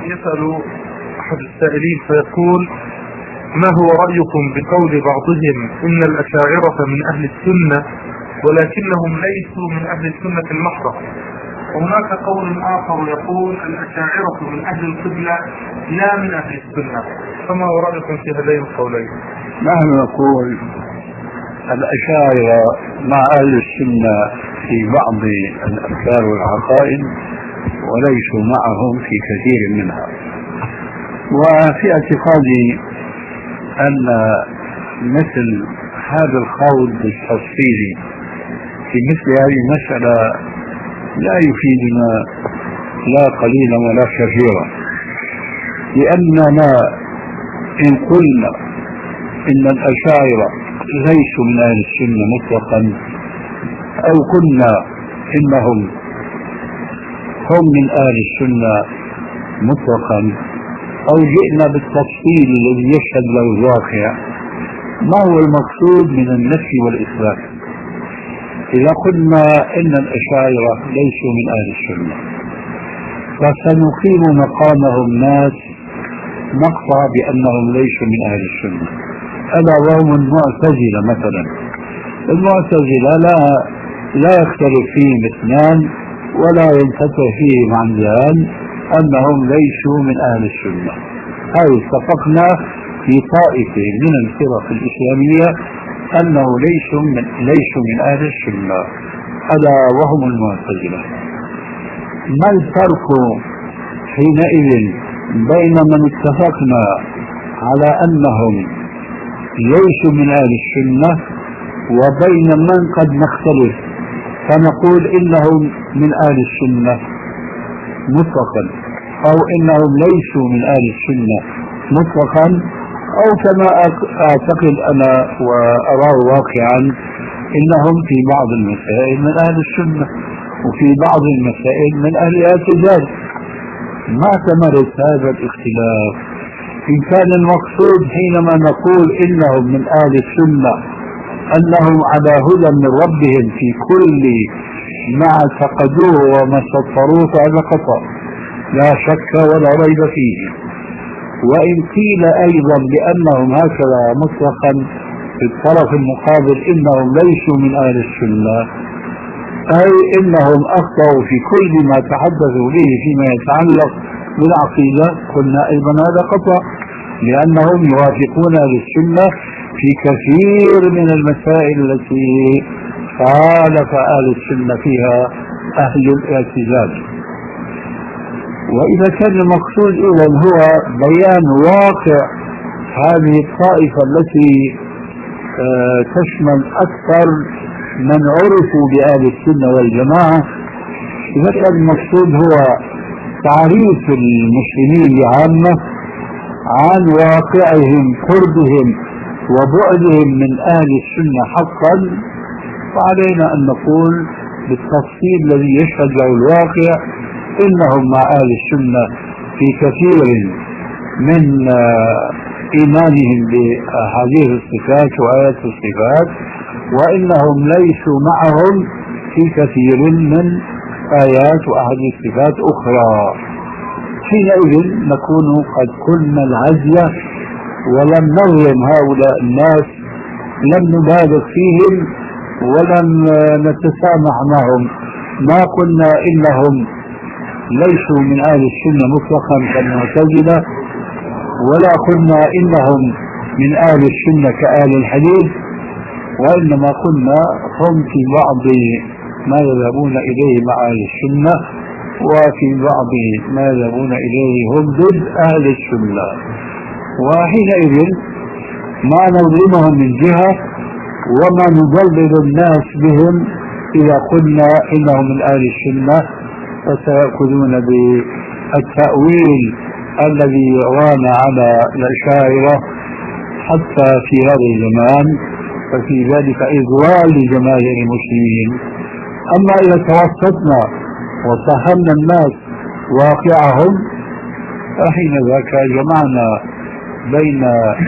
يسأل أحد السائلين فيقول: ما هو رأيكم بقول بعضهم إن الأشاعرة من أهل السنة ولكنهم ليسوا من أهل السنة المحضة، وهناك قول آخر يقول الأشاعرة من أهل القبلة لا من أهل السنة، فما هو رأيكم في هذين القولين؟ نحن نقول الأشاعرة مع أهل السنة في بعض الأفكار والعقائد وليسوا معهم في كثير منها. وفي اعتقادي أن مثل هذا الخوض التفصيلي في مثل هذه المسألة لا يفيدنا لا قليلا ولا كثيرا، لأننا إن قلنا إن الأشاعرة ليسوا من أهل السنة مطلقا، أو قلنا إنهم هم من أهل السنة مطلقا، أو جئنا بالتفصيل الذي يشهد له الواقع، ما هو المقصود من النفي والإثبات؟ إذا قلنا إن الأشاعرة ليسوا من أهل السنة فسنقيم مقامهم ناس نقطع بأنهم ليسوا من أهل السنة، ألا وهم المعتزلة مثلا. المعتزلة لا يختلف فيهم اثنان ولا ينفتح فيهم عمدان أنهم ليسوا من أهل السنة. هاي اتفقنا في طائفة من الفرق الإسلامية أنه ليسوا من أهل السنة، ألا وهم المعتزلة. ما الفرق حينئذ بين من اتفقنا على أنهم ليسوا من أهل السنة وبين من قد نختلف فنقول إنهم من أهل السنة مطلقا، أو إنهم ليسوا من أهل السنة مطلقا، أو كما أعتقد أنا وأراه واقعا إنهم في بعض المسائل من أهل السنة وفي بعض المسائل من أهل الاعتزال. ما تمرس هذا الاختلاف. إن كان المقصود حينما نقول إنهم من أهل السنة أنهم على هدى من ربهم في كل ما اعتقدوه وما سطروه فهذا خطأ لا شك ولا ريب فيه. وإن قيل أيضا بأنهم هكذا مطلقا في الطرف المقابل إنهم ليسوا من أهل السنة، أي إنهم أخطأوا في كل ما تحدثوا به فيما يتعلق بالعقيدة، قلنا أيضا هذا خطأ، لأنهم يوافقون أهل السنة في كثير من المسائل التي خالف أهل السنة فيها أهل الاعتزال. وإذا كان المقصود إذن هو بيان واقع هذه الطائفة التي تشمل أكثر من عرفوا بأهل السنة والجماعة، إذا كان المقصود هو تعريف المسلمين بعامة عن واقعهم قربهم وبعدهم من أهل السنة حقا، فعلينا أن نقول بالتفصيل الذي يشهد له الواقع إنهم مع أهل السنة في كثير من إيمانهم بأحاديث الصفات وآيات الصفات، وإنهم ليسوا معهم في كثير من آيات وأحاديث الصفات أخرى. حينئذ نكون قد قلنا العزلة ولم نظلم هؤلاء الناس، لم نبالغ فيهم ولم نتسامح معهم. ما قلنا إنهم ليسوا من أهل السنة مطلقا كالمعتزلة، ولا قلنا إنهم من أهل السنة كأهل الحديث، وإنما قلنا هم في بعض ما يذهبون إليه مع أهل السنة، وفي بعض ما يذهبون إليه هم ضد أهل السنة. وحينئذ ما نظلمهم من جهة وما نضلل الناس بهم إذا قلنا إنهم من أهل السنة، فسيأخذون بالتأويل الذي رانا على الأشاعرة حتى في هذا الزمان، ففي ذلك إضلال لجماهير المسلمين. أما إذا توسطنا وفهمنا الناس واقعهم فحين ذاك جمعنا بين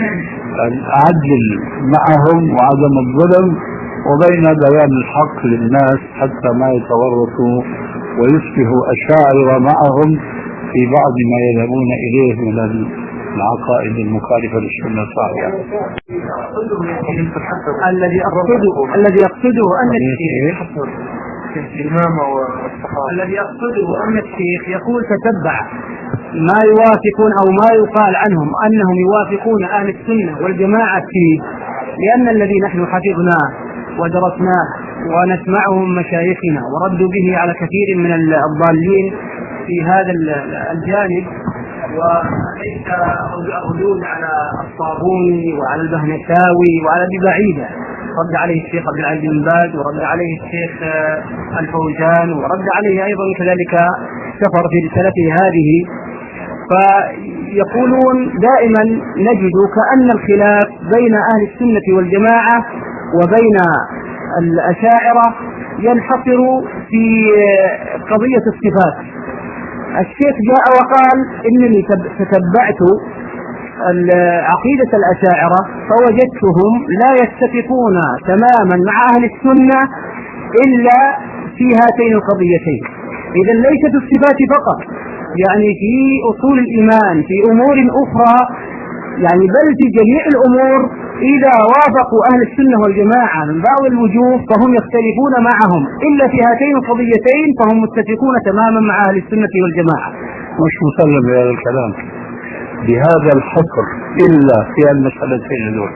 العدل معهم وعدم الظلم وبين بيان الحق للناس حتى ما يتورطوا ويصبحوا أشاعرة معهم في بعض ما يذهبون إليه من العقائد المخالفة للسنة الصحيحة. الذي يقصده أن الشيخ يقول تتبع ما يوافقون أو ما يقال عنهم أنهم يوافقون أهل السنة والجماعة فيه، لأن الذي نحن حفظناه ودرسناه ونسمعه من مشايخنا وردوا به على كثير من الضالين في هذا الجانب، وليس ردود على الصابوني وعلى البهنساوي وعلى ابي بعيده، رد عليه الشيخ عبد العزيز بن باز ورد عليه الشيخ الفوزان ورد عليه ايضا كذلك سفر في رسالته هذه. فيقولون دائما نجد كأن الخلاف بين أهل السنة والجماعة وبين الأشاعرة ينحصر في قضية الصفات. الشيخ جاء وقال إنني تتبعت عقيدة الأشاعرة فوجدتهم لا يتفقون تماما مع أهل السنة إلا في هاتين القضيتين. إذا ليست الصفات فقط، يعني في أصول الإيمان، في أمور أخرى، يعني بل في جميع الأمور إذا وافقوا أهل السنة والجماعة من بعض الوجوه فهم يختلفون معهم، إلا في هاتين القضيتين فهم متفقون تماما مع أهل السنة والجماعة. مش مسلم بهذا الكلام بهذا الحصر إلا في المسألتين دول.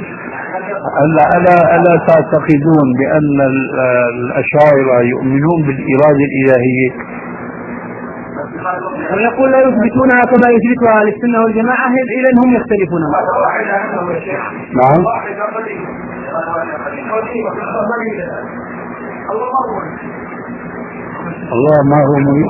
ألا تعتقدون بأن الأشاعرة يؤمنون بالإرادة الإلهية؟ ويقول لا يثبتونها كما يثبتها أهل السنة والجماعة، إذن هم يختلفون. نعم. الله ما هو مريد.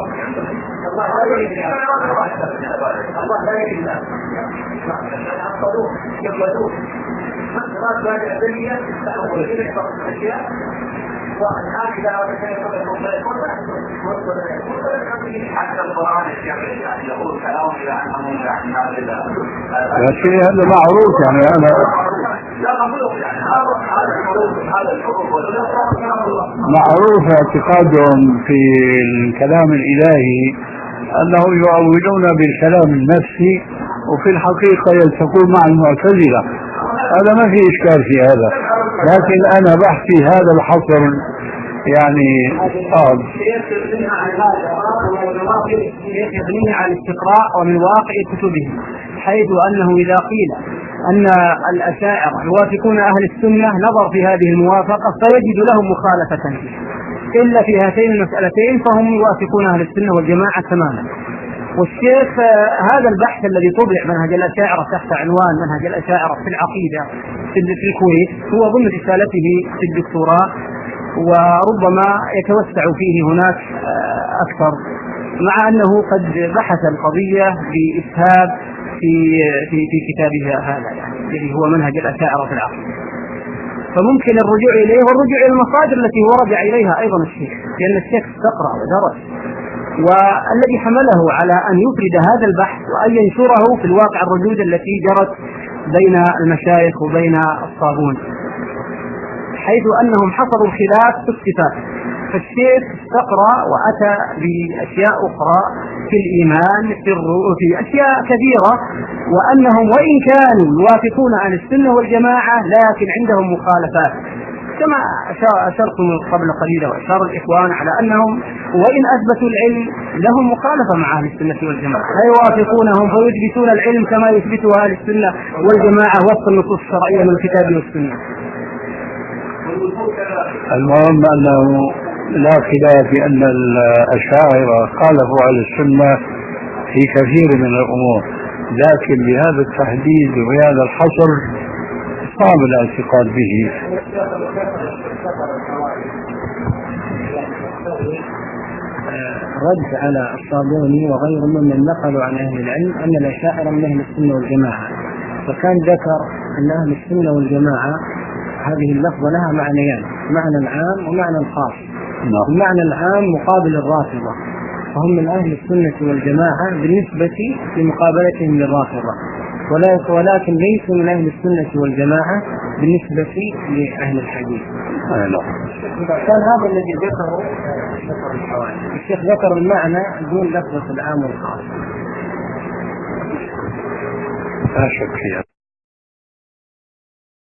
لكن هذا معروف، يعني أنا معروف اعتقادهم في الكلام الإلهي أنهم يؤولون بالكلام النفسي وفي الحقيقة يلتقون مع المعتزلة. هذا ما في إشكال في هذا، لكن أنا بحثي هذا الحصر يعني صعب. يبنيه على الاستقراء ومن واقع كتبه، حيث أنه إذا قيل أن الأشاعرة يوافقون أهل السنة نظر في هذه الموافقة فيجد لهم مخالفة، إلا في هاتين المسألتين فهم يوافقون أهل السنة والجماعة تماما. والشيخ هذا البحث الذي طبع منهج الأشاعرة تحت عنوان منهج الأشاعرة في العقيدة في الكويت هو ضمن رسالته في الدكتوراه، وربما يتوسع فيه هناك أكثر، مع أنه قد بحث القضية بإسهاب في كتابه هذا، يعني الذي هو منهج الأشاعرة في العقيدة. فممكن الرجوع إليه والرجوع إلى المصادر التي هو رجع إليها أيضا الشيخ، لأن الشيخ استقرأ ودرس، والذي حمله على أن يفرد هذا البحث وأن ينشره في الواقع الردود التي جرت بين المشايخ وبين الصابون، حيث أنهم حصروا الخلاف في الصفات. فالشيخ استقرأ وأتى بأشياء أخرى في الإيمان في أشياء كثيرة، وأنهم وإن كانوا يوافقون أهل السنة والجماعة لكن عندهم مخالفات، كما أشرتم قبل قليل وأشار الإخوان على أنهم وإن أثبتوا العلم لهم مخالفة مع أهل السنة والجماعة، لا يوافقونهم فيثبتون العلم كما يثبتها أهل السنة والجماعة وفق النصوص الشرعية من الكتاب والسنة. المهم أنه لا خلاف بأن الأشاعرة خالفوا على السنة في كثير من الأمور، لكن بهذا التحديد وبهذا الحصر صعب الاعتقاد به. رد على الصابوني وغيره ممن نقلوا عن أهل العلم أن الأشاعرة من أهل السنة والجماعة، فكان ذكر أن أهل السنة والجماعة هذه اللفظة لها معنيان، معنى عام ومعنى خاص. المعنى العام مقابل الرافضة، فهم من أهل السنة والجماعة بالنسبة لمقابلتهم للرافضة، ولكن ليسوا من أهل السنة والجماعة بالنسبة لأهل الحديث. كان هذا الذي ذكره الشيخ ذكر المعنى دون لفظة العام والخاص. لا شك فيها.